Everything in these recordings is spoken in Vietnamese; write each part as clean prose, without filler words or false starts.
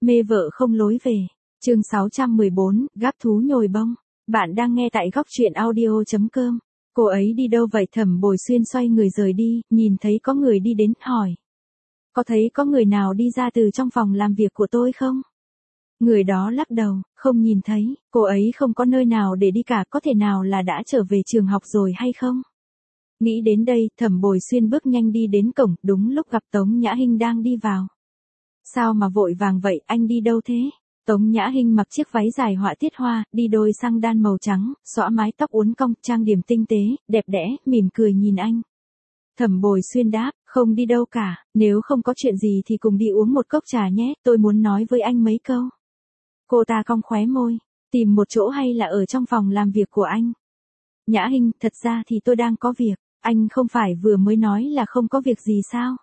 Mê vợ không lối về. Chương 614, gắp thú nhồi bông. Bạn đang nghe tại góc truyện audio.com. Cô ấy đi đâu vậy? Thẩm Bồi Xuyên xoay người rời đi, nhìn thấy có người đi đến, hỏi. Có thấy có người nào đi ra từ trong phòng làm việc của tôi không? Người đó lắc đầu, không nhìn thấy, cô ấy không có nơi nào để đi cả, có thể nào là đã trở về trường học rồi hay không? Nghĩ đến đây, Thẩm Bồi Xuyên bước nhanh đi đến cổng, đúng lúc gặp Tống Nhã Hinh đang đi vào. Sao mà vội vàng vậy, anh đi đâu thế? Tống Nhã Hinh mặc chiếc váy dài họa tiết hoa, đi đôi xăng đan màu trắng, xõa mái tóc uốn cong, trang điểm tinh tế, đẹp đẽ, mỉm cười nhìn anh. Thẩm Bồi Xuyên đáp, không đi đâu cả, nếu không có chuyện gì thì cùng đi uống một cốc trà nhé, tôi muốn nói với anh mấy câu. Cô ta cong khóe môi, tìm một chỗ hay là ở trong phòng làm việc của anh? Nhã Hinh, thật ra thì tôi đang có việc, anh không phải vừa mới nói là không có việc gì sao?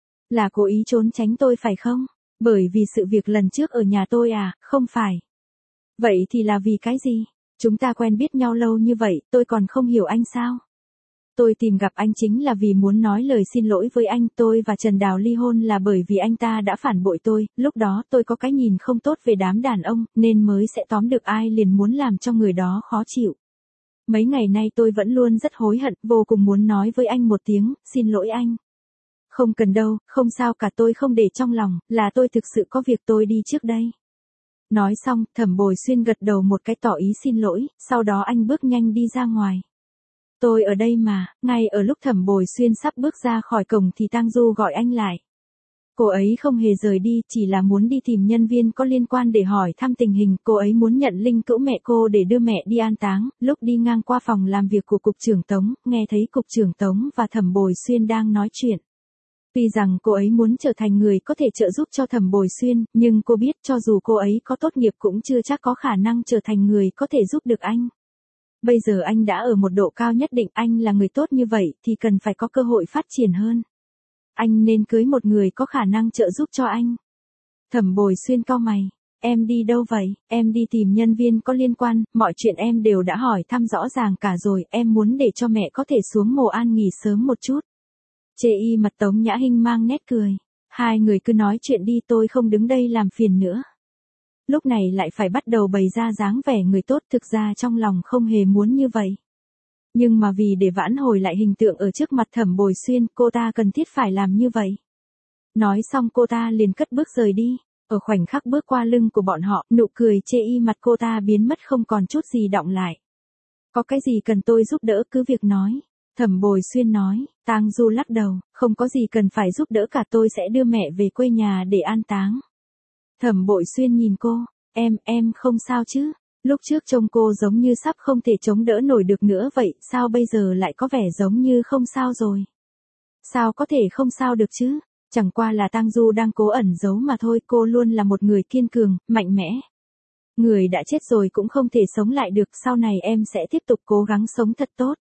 Là cố ý trốn tránh tôi phải không? Bởi vì sự việc lần trước ở nhà tôi à, không phải. Vậy thì là vì cái gì? Chúng ta quen biết nhau lâu như vậy, tôi còn không hiểu anh sao? Tôi tìm gặp anh chính là vì muốn nói lời xin lỗi với anh. Tôi và Trần Đào ly hôn là bởi vì anh ta đã phản bội tôi, lúc đó tôi có cái nhìn không tốt về đám đàn ông, nên mới sẽ tóm được ai liền muốn làm cho người đó khó chịu. Mấy ngày nay tôi vẫn luôn rất hối hận, vô cùng muốn nói với anh một tiếng, xin lỗi anh. Không cần đâu, không sao cả, tôi không để trong lòng, là tôi thực sự có việc, tôi đi trước đây. Nói xong, Thẩm Bồi Xuyên gật đầu một cái tỏ ý xin lỗi, sau đó anh bước nhanh đi ra ngoài. Tôi ở đây mà. Ngay ở lúc Thẩm Bồi Xuyên sắp bước ra khỏi cổng thì Tang Du gọi anh lại. Cô ấy không hề rời đi, chỉ là muốn đi tìm nhân viên có liên quan để hỏi thăm tình hình. Cô ấy muốn nhận linh cữu mẹ cô để đưa mẹ đi an táng. Lúc đi ngang qua phòng làm việc của Cục trưởng Tống, nghe thấy Cục trưởng Tống và Thẩm Bồi Xuyên đang nói chuyện. Tuy rằng cô ấy muốn trở thành người có thể trợ giúp cho Thẩm Bồi Xuyên, nhưng cô biết cho dù cô ấy có tốt nghiệp cũng chưa chắc có khả năng trở thành người có thể giúp được anh. Bây giờ anh đã ở một độ cao nhất định, anh là người tốt như vậy thì cần phải có cơ hội phát triển hơn. Anh nên cưới một người có khả năng trợ giúp cho anh. Thẩm Bồi Xuyên cau mày. Em đi đâu vậy? Em đi tìm nhân viên có liên quan, mọi chuyện em đều đã hỏi thăm rõ ràng cả rồi, em muốn để cho mẹ có thể xuống mồ an nghỉ sớm một chút. Chê y mặt Tống Nhã Hinh mang nét cười. Hai người cứ nói chuyện đi, tôi không đứng đây làm phiền nữa. Lúc này lại phải bắt đầu bày ra dáng vẻ người tốt, thực ra trong lòng không hề muốn như vậy. Nhưng mà vì để vãn hồi lại hình tượng ở trước mặt Thẩm Bồi Xuyên, cô ta cần thiết phải làm như vậy. Nói xong cô ta liền cất bước rời đi. Ở khoảnh khắc bước qua lưng của bọn họ, nụ cười chê y mặt cô ta biến mất không còn chút gì đọng lại. Có cái gì cần tôi giúp đỡ cứ việc nói. Thẩm Bồi Xuyên nói. Tang Du lắc đầu, không có gì cần phải giúp đỡ cả, tôi sẽ đưa mẹ về quê nhà để an táng. Thẩm Bồi Xuyên nhìn cô, em không sao chứ? Lúc trước trông cô giống như sắp không thể chống đỡ nổi được nữa vậy, sao bây giờ lại có vẻ giống như không sao rồi? Sao có thể không sao được chứ? Chẳng qua là Tang Du đang cố ẩn giấu mà thôi, cô luôn là một người kiên cường, mạnh mẽ. Người đã chết rồi cũng không thể sống lại được, sau này em sẽ tiếp tục cố gắng sống thật tốt.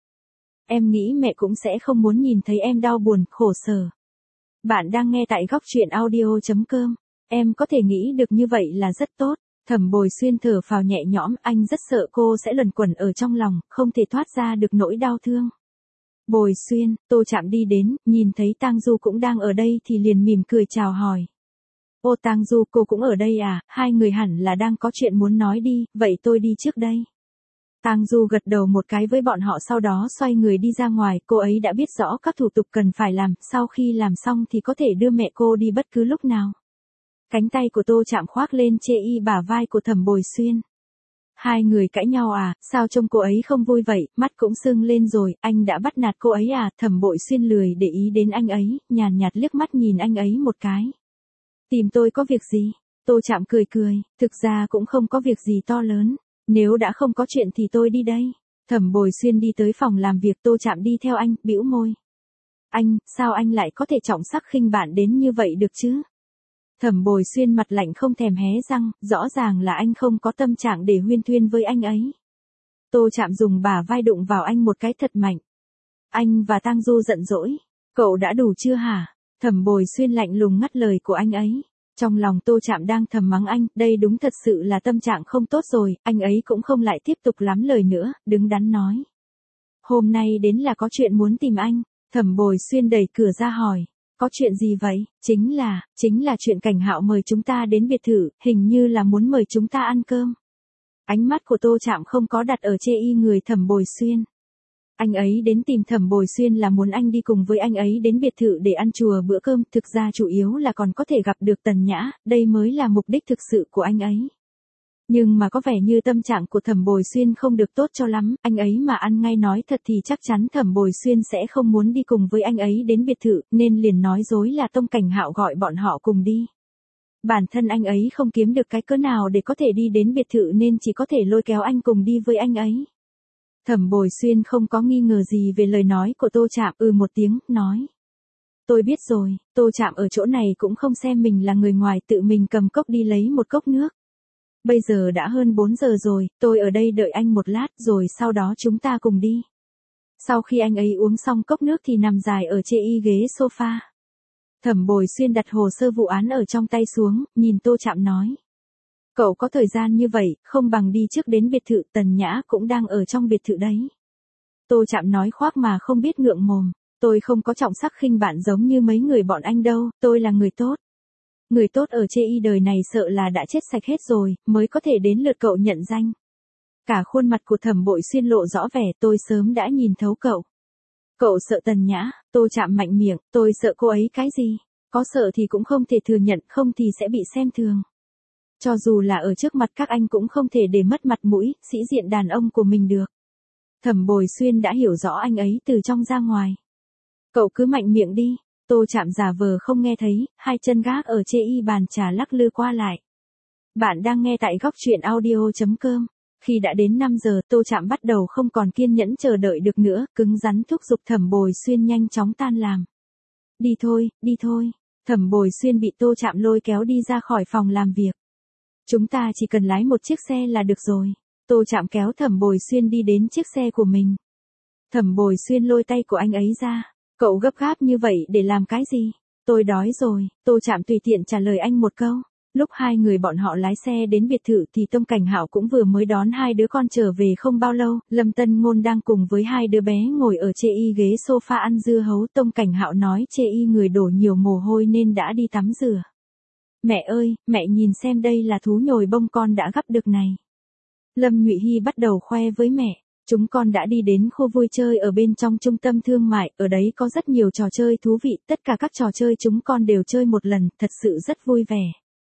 Em nghĩ mẹ cũng sẽ không muốn nhìn thấy em đau buồn, khổ sở. Bạn đang nghe tại góc truyện audio.com. Em có thể nghĩ được như vậy là rất tốt. Thẩm Bồi Xuyên thở phào nhẹ nhõm, anh rất sợ cô sẽ luẩn quẩn ở trong lòng, không thể thoát ra được nỗi đau thương. Bồi Xuyên, Tô Trạm đi đến, nhìn thấy Tang Du cũng đang ở đây thì liền mỉm cười chào hỏi. Ô Tang Du, cô cũng ở đây à? Hai người hẳn là đang có chuyện muốn nói đi, vậy tôi đi trước đây. Tang Du gật đầu một cái với bọn họ, sau đó xoay người đi ra ngoài. Cô ấy đã biết rõ các thủ tục cần phải làm, sau khi làm xong thì có thể đưa mẹ cô đi bất cứ lúc nào. Cánh tay của Tô Trạm khoác lên chê y bả vai của Thẩm Bồi Xuyên. Hai người cãi nhau à? Sao trông cô ấy không vui vậy, mắt cũng sưng lên rồi, anh đã bắt nạt cô ấy à? Thẩm Bồi Xuyên lười để ý đến anh ấy, nhàn nhạt liếc mắt nhìn anh ấy một cái. Tìm tôi có việc gì? Tô Trạm cười cười, thực ra cũng không có việc gì to lớn. Nếu đã không có chuyện thì tôi đi đây. Thẩm Bồi Xuyên đi tới phòng làm việc, Tô Trạm đi theo anh, bĩu môi. Anh, sao anh lại có thể trọng sắc khinh bạn đến như vậy được chứ? Thẩm Bồi Xuyên mặt lạnh không thèm hé răng, rõ ràng là anh không có tâm trạng để huyên thuyên với anh ấy. Tô Trạm dùng bả vai đụng vào anh một cái thật mạnh. Anh và Tang Du giận dỗi. Cậu đã đủ chưa hả? Thẩm Bồi Xuyên lạnh lùng ngắt lời của anh ấy. Trong lòng Tô Trạm đang thầm mắng anh, đây đúng thật sự là tâm trạng không tốt rồi, anh ấy cũng không lại tiếp tục lắm lời nữa, đứng đắn nói. Hôm nay đến là có chuyện muốn tìm anh. Thẩm Bồi Xuyên đẩy cửa ra hỏi. Có chuyện gì vậy? Chính là chuyện Cảnh Hạo mời chúng ta đến biệt thự, hình như là muốn mời chúng ta ăn cơm. Ánh mắt của Tô Trạm không có đặt ở chê y người Thẩm Bồi Xuyên. Anh ấy đến tìm Thẩm Bồi Xuyên là muốn anh đi cùng với anh ấy đến biệt thự để ăn chùa bữa cơm, thực ra chủ yếu là còn có thể gặp được Tần Nhã, đây mới là mục đích thực sự của anh ấy. Nhưng mà có vẻ như tâm trạng của Thẩm Bồi Xuyên không được tốt cho lắm, anh ấy mà ăn ngay nói thật thì chắc chắn Thẩm Bồi Xuyên sẽ không muốn đi cùng với anh ấy đến biệt thự, nên liền nói dối là Tông Cảnh Hạo gọi bọn họ cùng đi. Bản thân anh ấy không kiếm được cái cớ nào để có thể đi đến biệt thự nên chỉ có thể lôi kéo anh cùng đi với anh ấy. Thẩm Bồi Xuyên không có nghi ngờ gì về lời nói của Tô Trạm, một tiếng, nói. Tôi biết rồi, Tô Trạm ở chỗ này cũng không xem mình là người ngoài, tự mình cầm cốc đi lấy một cốc nước. Bây giờ đã hơn 4 giờ rồi, tôi ở đây đợi anh một lát rồi sau đó chúng ta cùng đi. Sau khi anh ấy uống xong cốc nước thì nằm dài ở chê y ghế sofa. Thẩm Bồi Xuyên đặt hồ sơ vụ án ở trong tay xuống, nhìn Tô Trạm nói. Cậu có thời gian như vậy, không bằng đi trước đến biệt thự, Tần Nhã cũng đang ở trong biệt thự đấy. Tô Trạm nói khoác mà không biết ngượng mồm, tôi không có trọng sắc khinh bạn giống như mấy người bọn anh đâu, tôi là người tốt. Người tốt ở chê y đời này sợ là đã chết sạch hết rồi, mới có thể đến lượt cậu nhận danh. Cả khuôn mặt của Thẩm Bội Xuyên lộ rõ vẻ, tôi sớm đã nhìn thấu cậu. Cậu sợ Tần Nhã? Tô Trạm mạnh miệng, tôi sợ cô ấy cái gì? Có sợ thì cũng không thể thừa nhận, không thì sẽ bị xem thường. Cho dù là ở trước mặt các anh cũng không thể để mất mặt mũi, sĩ diện đàn ông của mình được. Thẩm Bồi Xuyên đã hiểu rõ anh ấy từ trong ra ngoài. Cậu cứ mạnh miệng đi. Tô Trạm giả vờ không nghe thấy, hai chân gác ở chê y bàn trà lắc lư qua lại. Bạn đang nghe tại góc truyện audio.com. Khi đã đến 5 giờ, Tô Trạm bắt đầu không còn kiên nhẫn chờ đợi được nữa, cứng rắn thúc giục Thẩm Bồi Xuyên nhanh chóng tan làm. Đi thôi, đi thôi. Thẩm Bồi Xuyên bị Tô Trạm lôi kéo đi ra khỏi phòng làm việc. Chúng ta chỉ cần lái một chiếc xe là được rồi. Tô Trạm kéo Thẩm Bồi Xuyên đi đến chiếc xe của mình. Thẩm Bồi Xuyên lôi tay của anh ấy ra. Cậu gấp gáp như vậy để làm cái gì? Tôi đói rồi, Tô Trạm tùy tiện trả lời anh một câu. Lúc hai người bọn họ lái xe đến biệt thự thì Tông Cảnh Hạo cũng vừa mới đón hai đứa con trở về không bao lâu, Lâm Tân Ngôn đang cùng với hai đứa bé ngồi ở chê y ghế sofa ăn dưa hấu. Tông Cảnh Hạo nói chê y người đổ nhiều mồ hôi nên đã đi tắm rửa. Mẹ ơi, mẹ nhìn xem đây là thú nhồi bông con đã gắp được này. Lâm Nhụy Hy bắt đầu khoe với mẹ. Chúng con đã đi đến khu vui chơi ở bên trong trung tâm thương mại, ở đấy có rất nhiều trò chơi thú vị, tất cả các trò chơi chúng con đều chơi một lần, thật sự rất vui vẻ.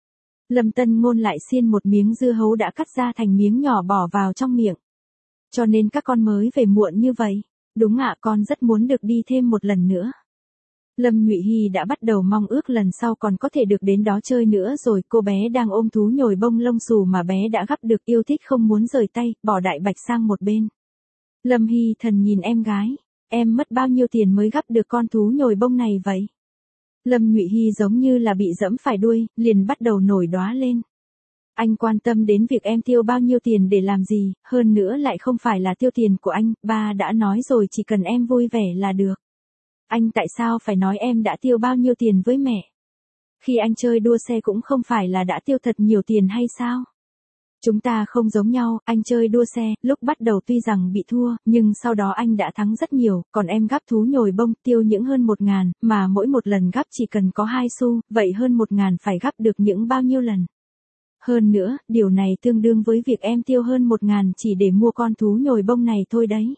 Lâm Tân Ngôn lại xiên một miếng dưa hấu đã cắt ra thành miếng nhỏ bỏ vào trong miệng. Cho nên các con mới về muộn như vậy. Đúng ạ, con rất muốn được đi thêm một lần nữa. Lâm Nhụy Hy đã bắt đầu mong ước lần sau còn có thể được đến đó chơi nữa rồi, cô bé đang ôm thú nhồi bông lông xù mà bé đã gắp được, yêu thích không muốn rời tay, bỏ đại bạch sang một bên. Lâm Hy Thần nhìn em gái, em mất bao nhiêu tiền mới gắp được con thú nhồi bông này vậy? Lâm Nhụy Hy giống như là bị dẫm phải đuôi, liền bắt đầu nổi đóa lên. Anh quan tâm đến việc em tiêu bao nhiêu tiền để làm gì, hơn nữa lại không phải là tiêu tiền của anh, ba đã nói rồi chỉ cần em vui vẻ là được. Anh tại sao phải nói em đã tiêu bao nhiêu tiền với mẹ? Khi anh chơi đua xe cũng không phải là đã tiêu thật nhiều tiền hay sao? Chúng ta không giống nhau, anh chơi đua xe, lúc bắt đầu tuy rằng bị thua, nhưng sau đó anh đã thắng rất nhiều, còn em gắp thú nhồi bông tiêu những hơn 1.000, mà mỗi một lần gắp chỉ cần có 2 xu, vậy hơn 1.000 phải gắp được những bao nhiêu lần? Hơn nữa, điều này tương đương với việc em tiêu hơn 1.000 chỉ để mua con thú nhồi bông này thôi đấy.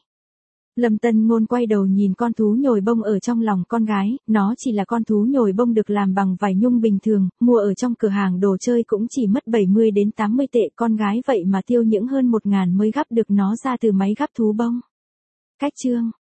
Lâm Tân Ngôn quay đầu nhìn con thú nhồi bông ở trong lòng con gái, nó chỉ là con thú nhồi bông được làm bằng vải nhung bình thường, mua ở trong cửa hàng đồ chơi cũng chỉ mất 70 đến 80 tệ, con gái vậy mà tiêu những hơn 1.000 mới gắp được nó ra từ máy gắp thú bông. Cách chương